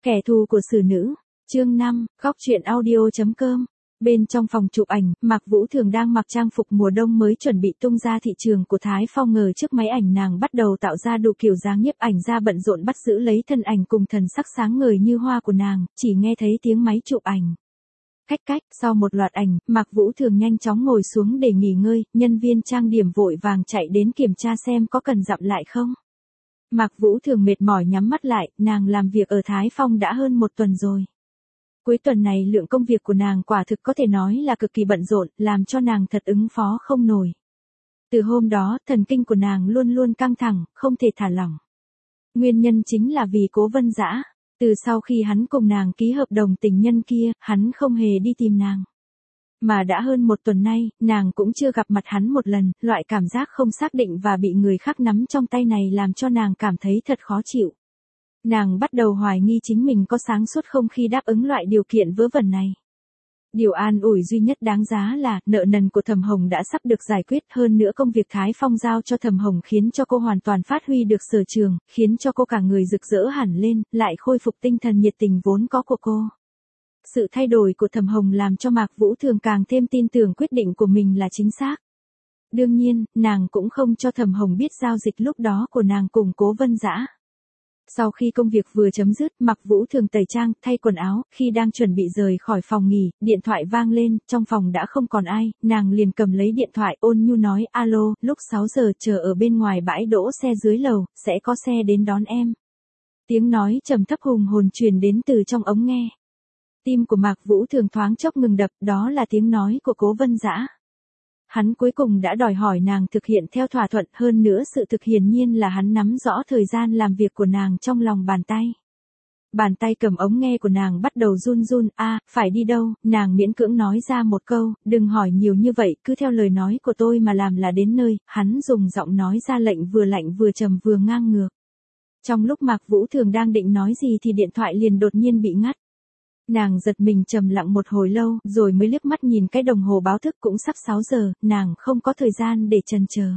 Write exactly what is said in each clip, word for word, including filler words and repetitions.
Kẻ thù của xử nữ, chương năm, góc truyện audio chấm com. Bên trong phòng chụp ảnh, Mạc Vũ Thường đang mặc trang phục mùa đông mới chuẩn bị tung ra thị trường của Thái Phong, ngờ trước máy ảnh nàng bắt đầu tạo ra đủ kiểu dáng, nhiếp ảnh ra bận rộn bắt giữ lấy thân ảnh cùng thần sắc sáng ngời như hoa của nàng, chỉ nghe thấy tiếng máy chụp ảnh. Cách cách, sau một loạt ảnh, Mạc Vũ Thường nhanh chóng ngồi xuống để nghỉ ngơi, nhân viên trang điểm vội vàng chạy đến kiểm tra xem có cần dặm lại không. Mạc Vũ Thường mệt mỏi nhắm mắt lại, nàng làm việc ở Thái Phong đã hơn một tuần rồi. Cuối tuần này lượng công việc của nàng quả thực có thể nói là cực kỳ bận rộn, làm cho nàng thật ứng phó không nổi. Từ hôm đó, thần kinh của nàng luôn luôn căng thẳng, không thể thả lỏng. Nguyên nhân chính là vì Cố Vân Dã. Từ sau khi hắn cùng nàng ký hợp đồng tình nhân kia, hắn không hề đi tìm nàng. Mà đã hơn một tuần nay, nàng cũng chưa gặp mặt hắn một lần, loại cảm giác không xác định và bị người khác nắm trong tay này làm cho nàng cảm thấy thật khó chịu. Nàng bắt đầu hoài nghi chính mình có sáng suốt không khi đáp ứng loại điều kiện vớ vẩn này. Điều an ủi duy nhất đáng giá là, nợ nần của Thẩm Hồng đã sắp được giải quyết, hơn nữa công việc Thái Phong giao cho Thẩm Hồng khiến cho cô hoàn toàn phát huy được sở trường, khiến cho cô cả người rực rỡ hẳn lên, lại khôi phục tinh thần nhiệt tình vốn có của cô. Sự thay đổi của Thẩm Hồng làm cho Mạc Vũ Thường càng thêm tin tưởng quyết định của mình là chính xác. Đương nhiên, nàng cũng không cho Thẩm Hồng biết giao dịch lúc đó của nàng cùng Cố Vân Dã. Sau khi công việc vừa chấm dứt, Mạc Vũ Thường tẩy trang, thay quần áo, khi đang chuẩn bị rời khỏi phòng nghỉ, điện thoại vang lên, trong phòng đã không còn ai, nàng liền cầm lấy điện thoại ôn nhu nói, alo, lúc sáu giờ chờ ở bên ngoài bãi đỗ xe dưới lầu, sẽ có xe đến đón em. Tiếng nói trầm thấp hùng hồn truyền đến từ trong ống nghe. Tim của Mạc Vũ Thường thoáng chốc ngừng đập, đó là tiếng nói của Cố Vân Dã. Hắn cuối cùng đã đòi hỏi nàng thực hiện theo thỏa thuận, hơn nữa sự thực hiển nhiên là hắn nắm rõ thời gian làm việc của nàng trong lòng bàn tay. Bàn tay cầm ống nghe của nàng bắt đầu run run, a, phải đi đâu, nàng miễn cưỡng nói ra một câu, đừng hỏi nhiều như vậy, cứ theo lời nói của tôi mà làm là đến nơi, hắn dùng giọng nói ra lệnh vừa lạnh vừa trầm vừa ngang ngược. Trong lúc Mạc Vũ Thường đang định nói gì thì điện thoại liền đột nhiên bị ngắt. Nàng giật mình trầm lặng một hồi lâu, rồi mới liếc mắt nhìn cái đồng hồ báo thức cũng sắp sáu giờ, nàng không có thời gian để chần chờ.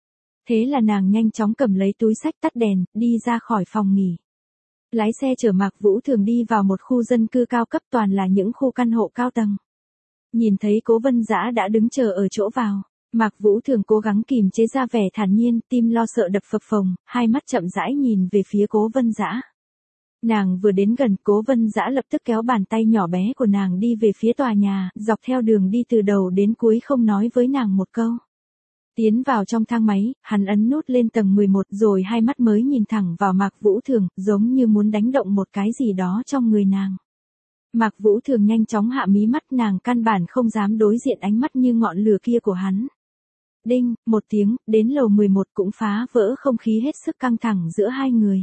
Thế là nàng nhanh chóng cầm lấy túi xách tắt đèn, đi ra khỏi phòng nghỉ. Lái xe chở Mạc Vũ Thường đi vào một khu dân cư cao cấp, toàn là những khu căn hộ cao tầng. Nhìn thấy Cố Vân Dã đã đứng chờ ở chỗ vào, Mạc Vũ Thường cố gắng kìm chế ra vẻ thản nhiên, tim lo sợ đập phập phồng, hai mắt chậm rãi nhìn về phía Cố Vân Dã. Nàng vừa đến gần, Cố Vân Dã lập tức kéo bàn tay nhỏ bé của nàng đi về phía tòa nhà, dọc theo đường đi từ đầu đến cuối không nói với nàng một câu. Tiến vào trong thang máy, hắn ấn nút lên tầng mười một rồi hai mắt mới nhìn thẳng vào Mạc Vũ Thường, giống như muốn đánh động một cái gì đó trong người nàng. Mạc Vũ Thường nhanh chóng hạ mí mắt, nàng căn bản không dám đối diện ánh mắt như ngọn lửa kia của hắn. Đinh, một tiếng, đến lầu mười một cũng phá vỡ không khí hết sức căng thẳng giữa hai người.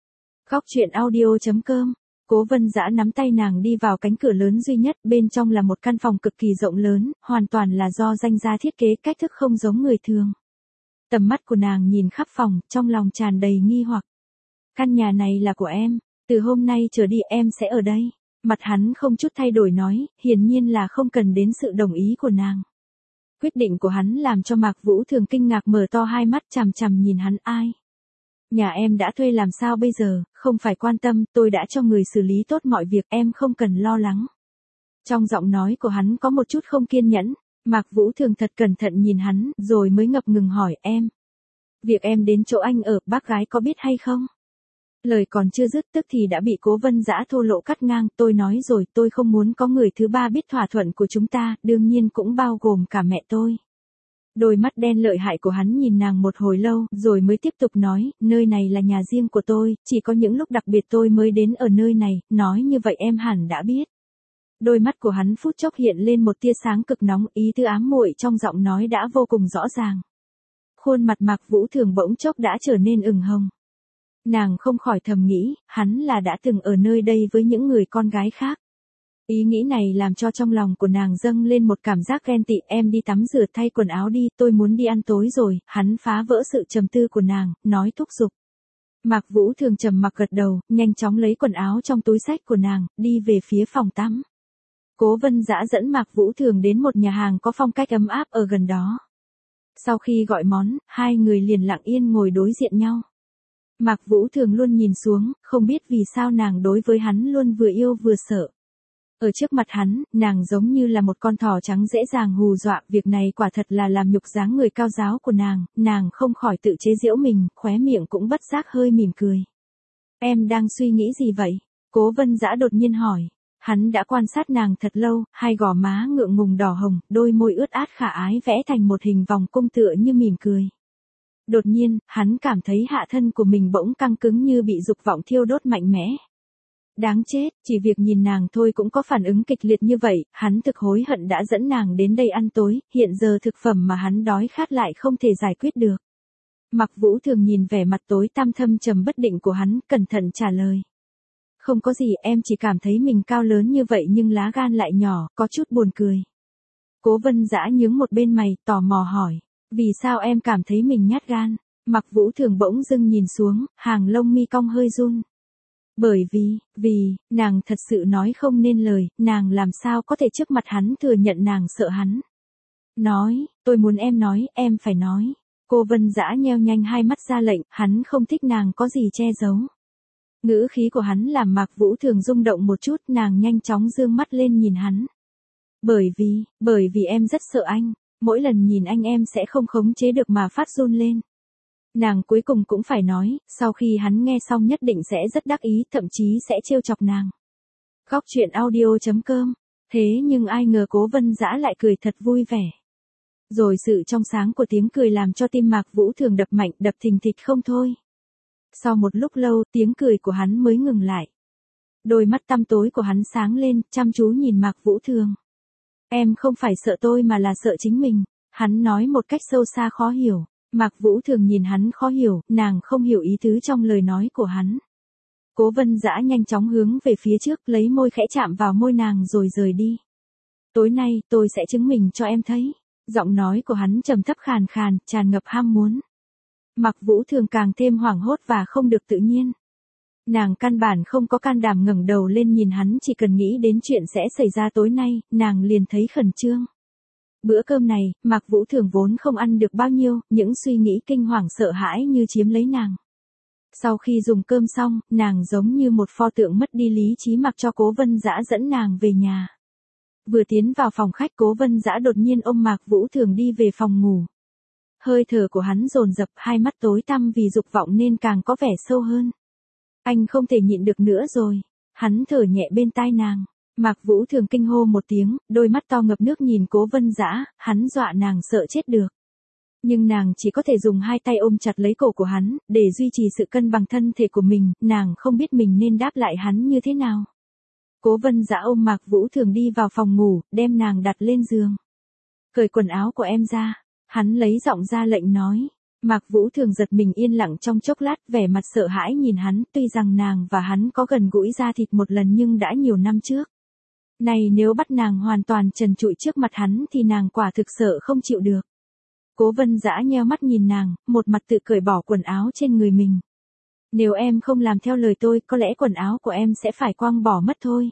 Góc truyện audio chấm com. Cố Vân Dã nắm tay nàng đi vào cánh cửa lớn duy nhất, bên trong là một căn phòng cực kỳ rộng lớn, hoàn toàn là do danh gia thiết kế, cách thức không giống người thường. Tầm mắt của nàng nhìn khắp phòng, trong lòng tràn đầy nghi hoặc. Căn nhà này là của em, từ hôm nay trở đi em sẽ ở đây. Mặt hắn không chút thay đổi nói, hiển nhiên là không cần đến sự đồng ý của nàng. Quyết định của hắn làm cho Mạc Vũ Thường kinh ngạc mở to hai mắt chằm chằm nhìn hắn, ai? Nhà em đã thuê làm sao bây giờ, không phải quan tâm, tôi đã cho người xử lý tốt mọi việc, em không cần lo lắng. Trong giọng nói của hắn có một chút không kiên nhẫn, Mạc Vũ Thường thật cẩn thận nhìn hắn, rồi mới ngập ngừng hỏi, em. Việc em đến chỗ anh ở, bác gái có biết hay không? Lời còn chưa dứt tức thì đã bị Cố Vân Dã thô lỗ cắt ngang, tôi nói rồi, tôi không muốn có người thứ ba biết thỏa thuận của chúng ta, đương nhiên cũng bao gồm cả mẹ tôi. Đôi mắt đen lợi hại của hắn nhìn nàng một hồi lâu, rồi mới tiếp tục nói, nơi này là nhà riêng của tôi, chỉ có những lúc đặc biệt tôi mới đến ở nơi này, nói như vậy em hẳn đã biết. Đôi mắt của hắn phút chốc hiện lên một tia sáng cực nóng, ý tứ ám muội trong giọng nói đã vô cùng rõ ràng. Khuôn mặt Mạc Vũ Thường bỗng chốc đã trở nên ửng hồng. Nàng không khỏi thầm nghĩ, hắn là đã từng ở nơi đây với những người con gái khác. Ý nghĩ này làm cho trong lòng của nàng dâng lên một cảm giác ghen tị, em đi tắm rửa thay quần áo đi, tôi muốn đi ăn tối rồi, hắn phá vỡ sự trầm tư của nàng, nói thúc giục. Mạc Vũ Thường trầm mặc gật đầu, nhanh chóng lấy quần áo trong túi xách của nàng, đi về phía phòng tắm. Cố Vân Dã dẫn Mạc Vũ Thường đến một nhà hàng có phong cách ấm áp ở gần đó. Sau khi gọi món, hai người liền lặng yên ngồi đối diện nhau. Mạc Vũ Thường luôn nhìn xuống, không biết vì sao nàng đối với hắn luôn vừa yêu vừa sợ. Ở trước mặt hắn, nàng giống như là một con thỏ trắng dễ dàng hù dọa, việc này quả thật là làm nhục dáng người cao giáo của nàng, nàng không khỏi tự chế giễu mình, khóe miệng cũng bất giác hơi mỉm cười. Em đang suy nghĩ gì vậy? Cố Vân Dã đột nhiên hỏi. Hắn đã quan sát nàng thật lâu, hai gò má ngượng ngùng đỏ hồng, đôi môi ướt át khả ái vẽ thành một hình vòng cung tựa như mỉm cười. Đột nhiên, hắn cảm thấy hạ thân của mình bỗng căng cứng như bị dục vọng thiêu đốt mạnh mẽ. Đáng chết, chỉ việc nhìn nàng thôi cũng có phản ứng kịch liệt như vậy, hắn thực hối hận đã dẫn nàng đến đây ăn tối, hiện giờ thực phẩm mà hắn đói khát lại không thể giải quyết được. Mạc Vũ Thường nhìn vẻ mặt tối tăm thâm trầm bất định của hắn, cẩn thận trả lời. Không có gì, em chỉ cảm thấy mình cao lớn như vậy nhưng lá gan lại nhỏ, có chút buồn cười. Cố Vân Dã nhướng một bên mày, tò mò hỏi, vì sao em cảm thấy mình nhát gan? Mạc Vũ Thường bỗng dưng nhìn xuống, hàng lông mi cong hơi run. Bởi vì, vì, nàng thật sự nói không nên lời, nàng làm sao có thể trước mặt hắn thừa nhận nàng sợ hắn. Nói, tôi muốn em nói, em phải nói. Cô Vân Dã nheo nhanh hai mắt ra lệnh, hắn không thích nàng có gì che giấu. Ngữ khí của hắn làm Mạc Vũ Thường rung động một chút, nàng nhanh chóng dương mắt lên nhìn hắn. Bởi vì, bởi vì em rất sợ anh, mỗi lần nhìn anh em sẽ không khống chế được mà phát run lên. Nàng cuối cùng cũng phải nói, sau khi hắn nghe xong nhất định sẽ rất đắc ý, thậm chí sẽ trêu chọc nàng. Góc truyện audio chấm com. Thế nhưng ai ngờ Cố Vân Dã lại cười thật vui vẻ. Rồi sự trong sáng của tiếng cười làm cho tim Mạc Vũ Thường đập mạnh, đập thình thịch không thôi. Sau một lúc lâu, tiếng cười của hắn mới ngừng lại. Đôi mắt tăm tối của hắn sáng lên, chăm chú nhìn Mạc Vũ Thường. Em không phải sợ tôi mà là sợ chính mình. Hắn nói một cách sâu xa khó hiểu. Mạc Vũ Thường nhìn hắn khó hiểu, nàng không hiểu ý tứ trong lời nói của hắn. Cố Vân Dã nhanh chóng hướng về phía trước, lấy môi khẽ chạm vào môi nàng rồi rời đi. Tối nay, tôi sẽ chứng minh cho em thấy. Giọng nói của hắn trầm thấp khàn khàn, tràn ngập ham muốn. Mạc Vũ Thường càng thêm hoảng hốt và không được tự nhiên. Nàng căn bản không có can đảm ngẩng đầu lên nhìn hắn, chỉ cần nghĩ đến chuyện sẽ xảy ra tối nay, nàng liền thấy khẩn trương. Bữa cơm này, Mạc Vũ Thường vốn không ăn được bao nhiêu, những suy nghĩ kinh hoàng sợ hãi như chiếm lấy nàng. Sau khi dùng cơm xong, nàng giống như một pho tượng mất đi lý trí mặc cho Cố Vân Dã dẫn nàng về nhà. Vừa tiến vào phòng khách, Cố Vân Dã đột nhiên ôm Mạc Vũ Thường đi về phòng ngủ. Hơi thở của hắn dồn dập, hai mắt tối tăm vì dục vọng nên càng có vẻ sâu hơn. Anh không thể nhịn được nữa rồi. Hắn thở nhẹ bên tai nàng. Mạc Vũ Thường kinh hô một tiếng, đôi mắt to ngập nước nhìn Cố Vân Dã, hắn dọa nàng sợ chết được. Nhưng nàng chỉ có thể dùng hai tay ôm chặt lấy cổ của hắn, để duy trì sự cân bằng thân thể của mình, nàng không biết mình nên đáp lại hắn như thế nào. Cố Vân Dã ôm Mạc Vũ Thường đi vào phòng ngủ, đem nàng đặt lên giường. Cởi quần áo của em ra, hắn lấy giọng ra lệnh nói. Mạc Vũ Thường giật mình yên lặng trong chốc lát, vẻ mặt sợ hãi nhìn hắn, tuy rằng nàng và hắn có gần gũi da thịt một lần nhưng đã nhiều năm trước. Này nếu bắt nàng hoàn toàn trần trụi trước mặt hắn thì nàng quả thực sợ không chịu được. Cố Vân Dã nheo mắt nhìn nàng, một mặt tự cởi bỏ quần áo trên người mình. Nếu em không làm theo lời tôi, có lẽ quần áo của em sẽ phải quăng bỏ mất thôi.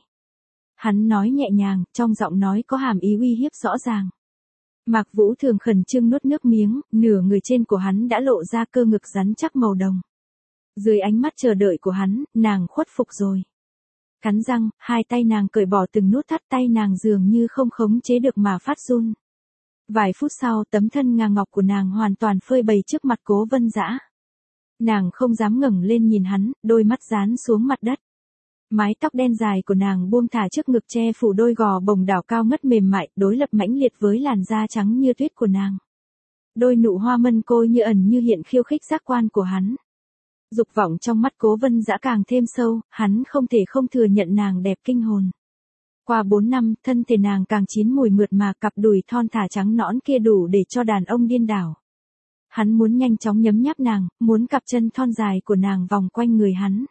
Hắn nói nhẹ nhàng, trong giọng nói có hàm ý uy hiếp rõ ràng. Mạc Vũ Thường khẩn trương nuốt nước miếng, nửa người trên của hắn đã lộ ra cơ ngực rắn chắc màu đồng. Dưới ánh mắt chờ đợi của hắn, nàng khuất phục rồi. Cắn răng, hai tay nàng cởi bỏ từng nút thắt, tay nàng dường như không khống chế được mà phát run. Vài phút sau, tấm thân ngà ngọc của nàng hoàn toàn phơi bày trước mặt Cố Vân Dã. Nàng không dám ngẩng lên nhìn hắn, đôi mắt dán xuống mặt đất. Mái tóc đen dài của nàng buông thả trước ngực che phủ đôi gò bồng đảo cao ngất mềm mại, đối lập mãnh liệt với làn da trắng như tuyết của nàng. Đôi nụ hoa mân côi như ẩn như hiện khiêu khích giác quan của hắn. Dục vọng trong mắt Cố Vân Dã càng thêm sâu, hắn không thể không thừa nhận nàng đẹp kinh hồn. Qua bốn năm, thân thể nàng càng chín mùi mượt mà, cặp đùi thon thả trắng nõn kia đủ để cho đàn ông điên đảo. Hắn muốn nhanh chóng nhấm nháp nàng, muốn cặp chân thon dài của nàng vòng quanh người hắn.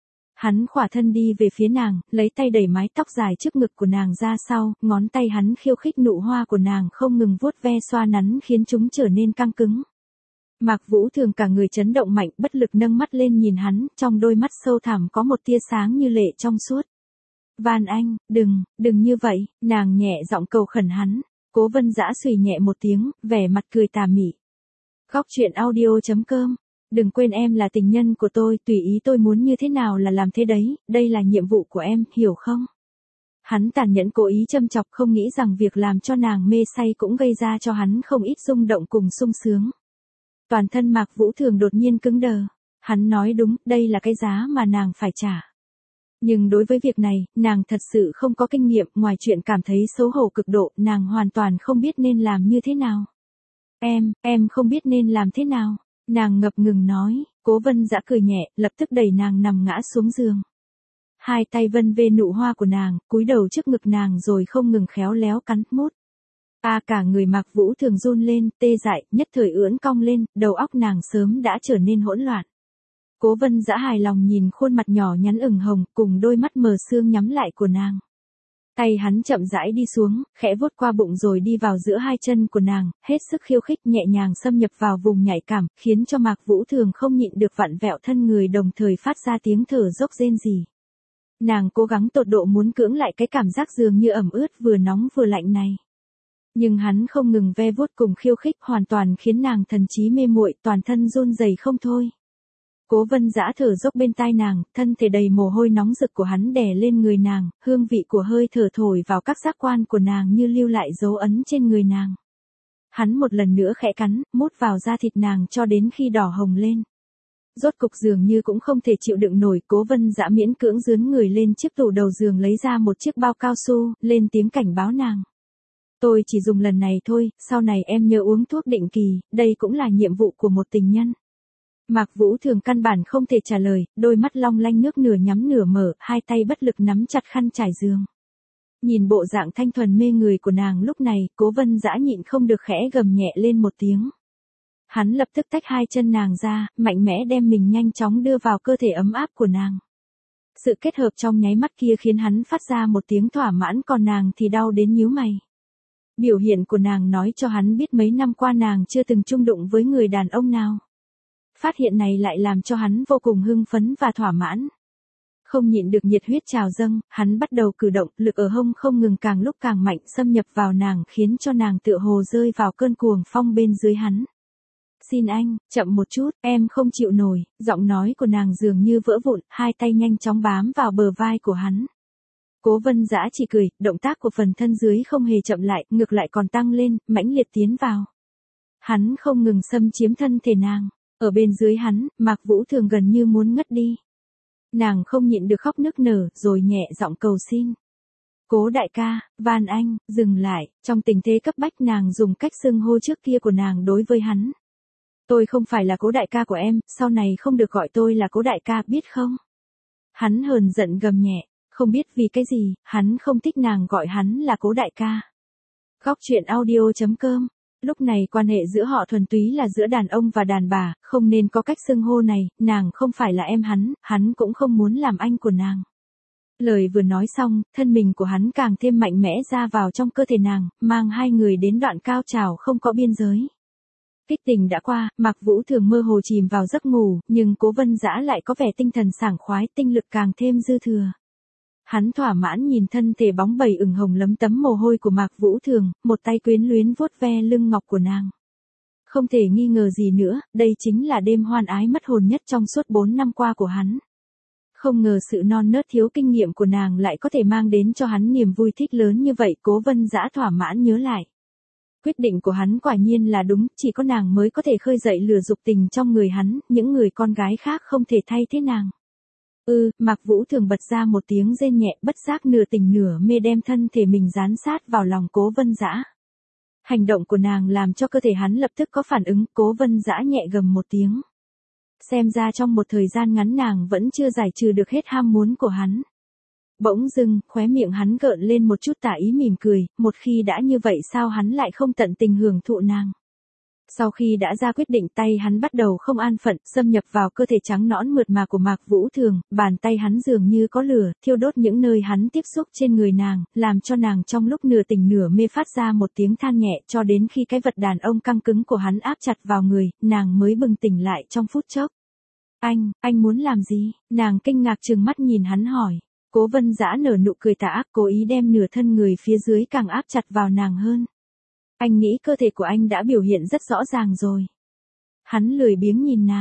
Hắn khỏa thân đi về phía nàng, lấy tay đẩy mái tóc dài trước ngực của nàng ra sau, ngón tay hắn khiêu khích nụ hoa của nàng không ngừng vuốt ve xoa nắn khiến chúng trở nên căng cứng. Mạc Vũ Thường cả người chấn động mạnh, bất lực nâng mắt lên nhìn hắn, trong đôi mắt sâu thẳm có một tia sáng như lệ trong suốt. Van anh, đừng, đừng như vậy, nàng nhẹ giọng cầu khẩn hắn. Cố Vân Dã xùy nhẹ một tiếng, vẻ mặt cười tà mị. Góc truyện audio chấm com Đừng quên em là tình nhân của tôi, tùy ý tôi muốn như thế nào là làm thế đấy, đây là nhiệm vụ của em, hiểu không? Hắn tàn nhẫn cố ý châm chọc, không nghĩ rằng việc làm cho nàng mê say cũng gây ra cho hắn không ít rung động cùng sung sướng. Toàn thân Mạc Vũ Thường đột nhiên cứng đờ. Hắn nói đúng, đây là cái giá mà nàng phải trả. Nhưng đối với việc này, nàng thật sự không có kinh nghiệm, ngoài chuyện cảm thấy xấu hổ cực độ, nàng hoàn toàn không biết nên làm như thế nào. Em, em không biết nên làm thế nào. Nàng ngập ngừng nói, Cố Vân Dã cười nhẹ, lập tức đẩy nàng nằm ngã xuống giường. Hai tay vân về nụ hoa của nàng, cúi đầu trước ngực nàng rồi không ngừng khéo léo cắn mút. A à, cả người Mạc Vũ Thường run lên, tê dại, nhất thời ưỡn cong lên, đầu óc nàng sớm đã trở nên hỗn loạn. Cố Vân Dã hài lòng nhìn khuôn mặt nhỏ nhắn ửng hồng cùng đôi mắt mờ sương nhắm lại của nàng. Tay hắn chậm rãi đi xuống, khẽ vuốt qua bụng rồi đi vào giữa hai chân của nàng, hết sức khiêu khích nhẹ nhàng xâm nhập vào vùng nhạy cảm, khiến cho Mạc Vũ Thường không nhịn được vặn vẹo thân người đồng thời phát ra tiếng thở dốc rên rỉ. Nàng cố gắng tột độ muốn cưỡng lại cái cảm giác dường như ẩm ướt vừa nóng vừa lạnh này. Nhưng hắn không ngừng ve vuốt cùng khiêu khích hoàn toàn khiến nàng thần trí mê muội, toàn thân run rẩy không thôi. Cố Vân Dã thở dốc bên tai nàng, thân thể đầy mồ hôi nóng rực của hắn đè lên người nàng, hương vị của hơi thở thổi vào các giác quan của nàng như lưu lại dấu ấn trên người nàng. Hắn một lần nữa khẽ cắn, mút vào da thịt nàng cho đến khi đỏ hồng lên. Rốt cục dường như cũng không thể chịu đựng nổi, Cố Vân Dã miễn cưỡng dướn người lên chiếc tủ đầu giường lấy ra một chiếc bao cao su, lên tiếng cảnh báo nàng. Tôi chỉ dùng lần này thôi, sau này em nhớ uống thuốc định kỳ, đây cũng là nhiệm vụ của một tình nhân. Mạc Vũ Thường căn bản không thể trả lời, đôi mắt long lanh nước nửa nhắm nửa mở, hai tay bất lực nắm chặt khăn trải giường. Nhìn bộ dạng thanh thuần mê người của nàng lúc này, Cố Vân Dã nhịn không được khẽ gầm nhẹ lên một tiếng. Hắn lập tức tách hai chân nàng ra, mạnh mẽ đem mình nhanh chóng đưa vào cơ thể ấm áp của nàng. Sự kết hợp trong nháy mắt kia khiến hắn phát ra một tiếng thỏa mãn, còn nàng thì đau đến nhíu mày. Biểu hiện của nàng nói cho hắn biết mấy năm qua nàng chưa từng chung đụng với người đàn ông nào. Phát hiện này lại làm cho hắn vô cùng hưng phấn và thỏa mãn. Không nhịn được nhiệt huyết trào dâng, hắn bắt đầu cử động, lực ở hông không ngừng càng lúc càng mạnh xâm nhập vào nàng khiến cho nàng tựa hồ rơi vào cơn cuồng phong bên dưới hắn. Xin anh, chậm một chút, em không chịu nổi, giọng nói của nàng dường như vỡ vụn, hai tay nhanh chóng bám vào bờ vai của hắn. Cố Vân Dã chỉ cười, động tác của phần thân dưới không hề chậm lại, ngược lại còn tăng lên, mãnh liệt tiến vào. Hắn không ngừng xâm chiếm thân thể nàng, ở bên dưới hắn, Mạc Vũ Thường gần như muốn ngất đi. Nàng không nhịn được khóc nức nở, rồi nhẹ giọng cầu xin. Cố đại ca, van anh, dừng lại, trong tình thế cấp bách nàng dùng cách xưng hô trước kia của nàng đối với hắn. Tôi không phải là Cố đại ca của em, sau này không được gọi tôi là Cố đại ca, biết không? Hắn hờn giận gầm nhẹ, không biết vì cái gì, hắn không thích nàng gọi hắn là Cố đại ca. Góc truyện audio chấm com. Lúc này quan hệ giữa họ thuần túy là giữa đàn ông và đàn bà, không nên có cách xưng hô này, nàng không phải là em hắn, hắn cũng không muốn làm anh của nàng. Lời vừa nói xong, thân mình của hắn càng thêm mạnh mẽ ra vào trong cơ thể nàng, mang hai người đến đoạn cao trào không có biên giới. Kích tình đã qua, Mạc Vũ Thường mơ hồ chìm vào giấc ngủ, nhưng Cố Vân Dã lại có vẻ tinh thần sảng khoái, tinh lực càng thêm dư thừa. Hắn thỏa mãn nhìn thân thể bóng bẩy ửng hồng lấm tấm mồ hôi của Mạc Vũ Thường, một tay quyến luyến vuốt ve lưng ngọc của nàng. Không thể nghi ngờ gì nữa, đây chính là đêm hoan ái mất hồn nhất trong suốt bốn năm qua của hắn. Không ngờ sự non nớt thiếu kinh nghiệm của nàng lại có thể mang đến cho hắn niềm vui thích lớn như vậy, Cố Vân Dã thỏa mãn nhớ lại. Quyết định của hắn quả nhiên là đúng, chỉ có nàng mới có thể khơi dậy lửa dục tình trong người hắn, những người con gái khác không thể thay thế nàng. Ừ, Mạc Vũ Thường bật ra một tiếng rên nhẹ, bất giác nửa tỉnh nửa mê đem thân thể mình dán sát vào lòng Cố Vân Dã. Hành động của nàng làm cho cơ thể hắn lập tức có phản ứng, Cố Vân Dã nhẹ gầm một tiếng. Xem ra trong một thời gian ngắn nàng vẫn chưa giải trừ được hết ham muốn của hắn. Bỗng dưng, khóe miệng hắn gợn lên một chút tà ý mỉm cười, một khi đã như vậy sao hắn lại không tận tình hưởng thụ nàng. Sau khi đã ra quyết định, tay hắn bắt đầu không an phận, xâm nhập vào cơ thể trắng nõn mượt mà của Mạc Vũ Thường, bàn tay hắn dường như có lửa, thiêu đốt những nơi hắn tiếp xúc trên người nàng, làm cho nàng trong lúc nửa tỉnh nửa mê phát ra một tiếng than nhẹ, cho đến khi cái vật đàn ông căng cứng của hắn áp chặt vào người, nàng mới bừng tỉnh lại trong phút chốc. Anh, anh muốn làm gì? Nàng kinh ngạc trừng mắt nhìn hắn hỏi. Cố Vân Dã nở nụ cười tà ác, cố ý đem nửa thân người phía dưới càng áp chặt vào nàng hơn. Anh nghĩ cơ thể của anh đã biểu hiện rất rõ ràng rồi. Hắn lười biếng nhìn nàng.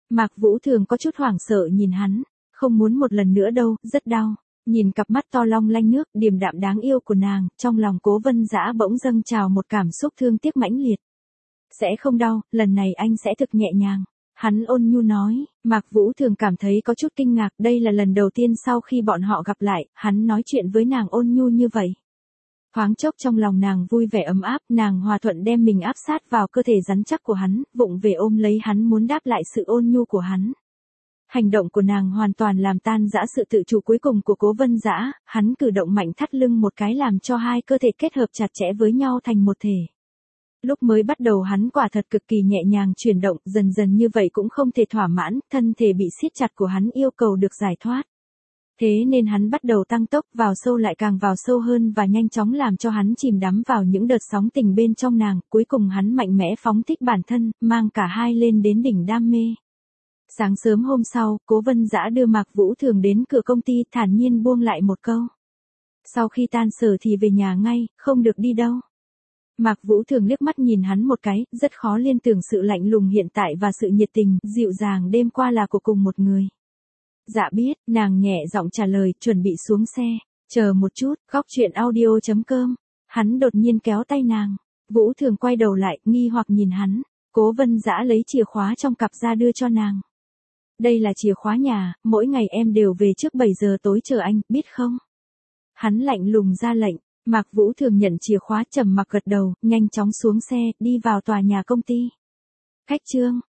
Mạc Vũ Thường có chút hoảng sợ nhìn hắn, không muốn một lần nữa đâu, rất đau. Nhìn cặp mắt to long lanh nước, điềm đạm đáng yêu của nàng, trong lòng Cố Vân Dã bỗng dâng trào một cảm xúc thương tiếc mãnh liệt. Sẽ không đau, lần này anh sẽ thực nhẹ nhàng. Hắn ôn nhu nói, Mạc Vũ Thường cảm thấy có chút kinh ngạc, đây là lần đầu tiên sau khi bọn họ gặp lại, hắn nói chuyện với nàng ôn nhu như vậy. Thoáng chốc trong lòng nàng vui vẻ ấm áp, nàng hòa thuận đem mình áp sát vào cơ thể rắn chắc của hắn, vụng về ôm lấy hắn muốn đáp lại sự ôn nhu của hắn. Hành động của nàng hoàn toàn làm tan rã sự tự chủ cuối cùng của Cố Vân Dã, hắn cử động mạnh thắt lưng một cái làm cho hai cơ thể kết hợp chặt chẽ với nhau thành một thể. Lúc mới bắt đầu hắn quả thật cực kỳ nhẹ nhàng chuyển động, dần dần như vậy cũng không thể thỏa mãn, thân thể bị siết chặt của hắn yêu cầu được giải thoát. Thế nên hắn bắt đầu tăng tốc vào sâu lại càng vào sâu hơn và nhanh chóng làm cho hắn chìm đắm vào những đợt sóng tình bên trong nàng, cuối cùng hắn mạnh mẽ phóng thích bản thân, mang cả hai lên đến đỉnh đam mê. Sáng sớm hôm sau, Cố Vân Dã đưa Mạc Vũ Thường đến cửa công ty thản nhiên buông lại một câu. Sau khi tan sở thì về nhà ngay, không được đi đâu. Mạc Vũ Thường liếc mắt nhìn hắn một cái, rất khó liên tưởng sự lạnh lùng hiện tại và sự nhiệt tình, dịu dàng đêm qua là của cùng một người. Dạ biết, nàng nhẹ giọng trả lời, chuẩn bị xuống xe. Chờ một chút, góc chuyện audio chấm com. Hắn đột nhiên kéo tay nàng. Vũ Thường quay đầu lại, nghi hoặc nhìn hắn. Cố Vân Dã lấy chìa khóa trong cặp ra đưa cho nàng. Đây là chìa khóa nhà, mỗi ngày em đều về trước bảy giờ tối chờ anh, biết không? Hắn lạnh lùng ra lệnh. Mạc Vũ Thường nhận chìa khóa trầm mặc gật đầu, nhanh chóng xuống xe, đi vào tòa nhà công ty. Khách trương,